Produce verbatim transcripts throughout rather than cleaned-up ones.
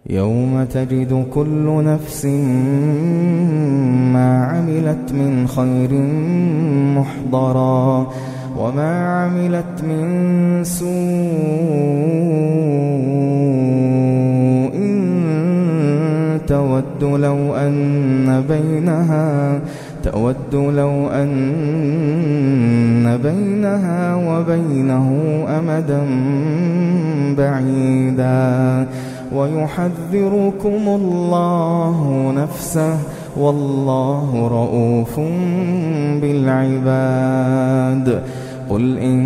يوم تجد كل نفس ما عملت من خير محضرا وما عملت من سوء تود لو أن بينها تود لو أن بينها وبينه أمدا بعيدا ويحذركم الله نفسه والله رؤوف بالعباد. قل إن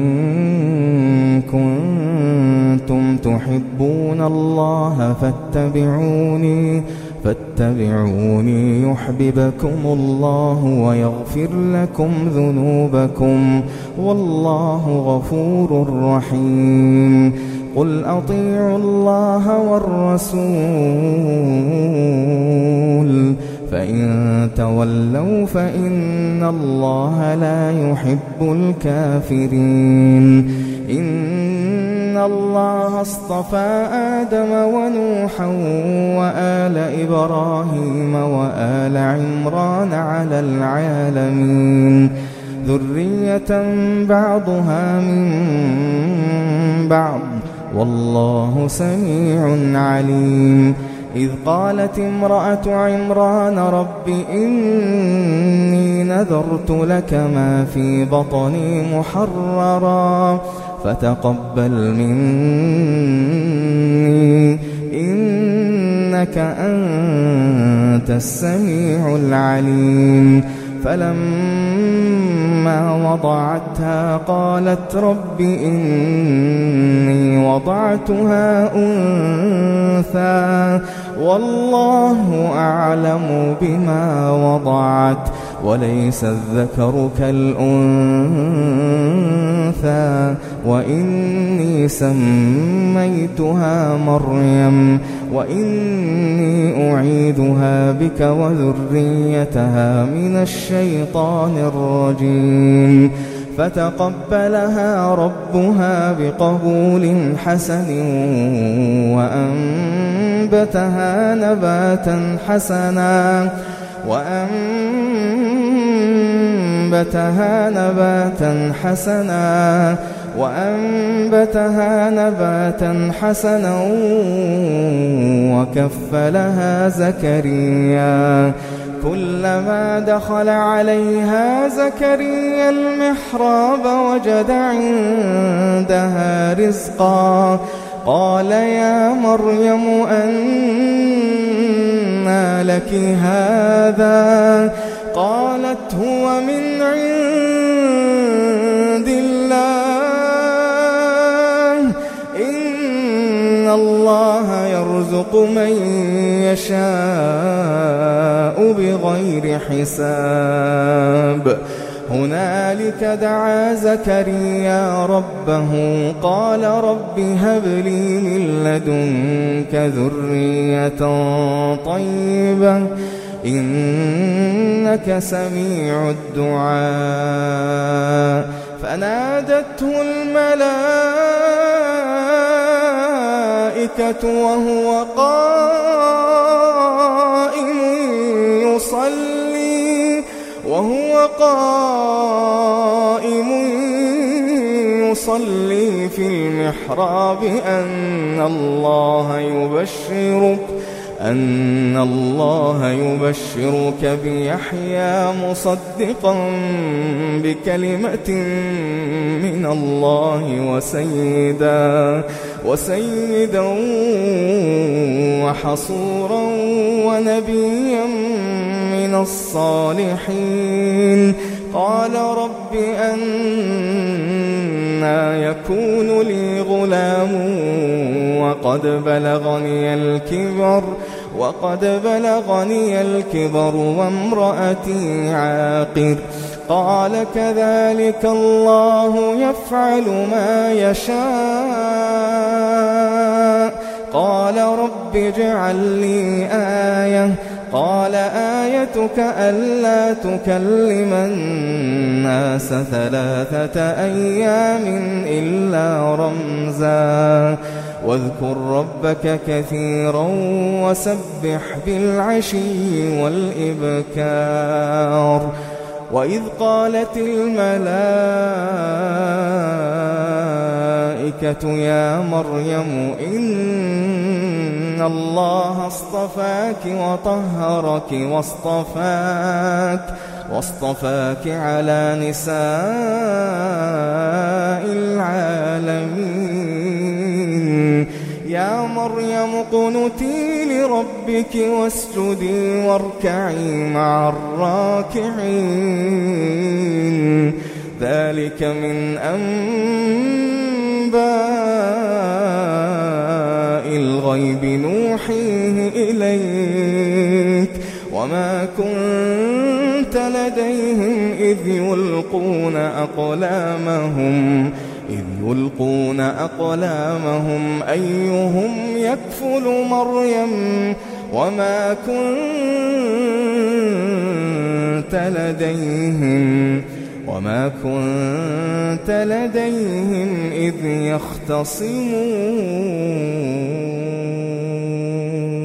كنتم تحبون الله فاتبعوني فاتبعوني يحببكم الله ويغفر لكم ذنوبكم والله غفور رحيم. قل أطيعوا الله والرسول فإن تولوا فإن الله لا يحب الكافرين. إن الله اصطفى آدم ونوحا وآل إبراهيم وآل عمران على العالمين ذرية بعضها من بعض والله سميع عليم. إذ قالت امرأة عمران رب إني نذرت لك ما في بطني محررا فتقبل مني إنك أنت السميع العليم. فلما وضعتها قالت رب إني وضعتها أنثى والله أعلم بما وضعت وليس الذكر كالأنثى وإني سميتها مريم وإني أعيذها بك وذريتها من الشيطان الرجيم. فتقبلها ربها بقبول حسن وأنبتها نباتا حسنا وأنبتها نباتا حسنا وأنبتها نباتا حسنا وكفلها زكريا كلما دخل عليها زكريا المحراب وجد عندها رزقا قال يا مريم أنى لك هذا قالت هو من عند الله إن الله يرزق من يشاء بغير حساب. هنالك دعا زكريا ربه قال رب هب لي من لدنك ذرية طيبة إنك سميع الدعاء. فنادته الملائكة وهو قائم يصلي وهو قائم يصلي في المحراب أن الله يبشرك أن الله يبشرك بيحيى مصدقا بكلمة من الله وسيدا وسيدا وحصورا ونبيا من الصالحين. قال رب أنى يكون لي غلام وقد بلغني الكبر وقد بلغني الكبر وامرأتي عاقر. قال كذلك الله يفعل ما يشاء. قال رب اجعل لي آية قال آيتك ألا تكلم الناس ثلاثة أيام إلا رمزا واذكر ربك كثيرا وسبح بالعشي والإبكار وإذ قالت الملائكة يا مريم إن الله اصطفاك وطهرك واصطفاك واصطفاك على نساء العالمين يا مريم اقنتي لربك واسجدي واركعي مع الراكعين ذلك من أنباء الغيب نوحيه إليك وما كنت لديهم إذ يلقون أقلامهم إذ يلقون أقلامهم أيهم يكفل مريم وما كنت لديهم وما كنت لديهم إذ يختصمون.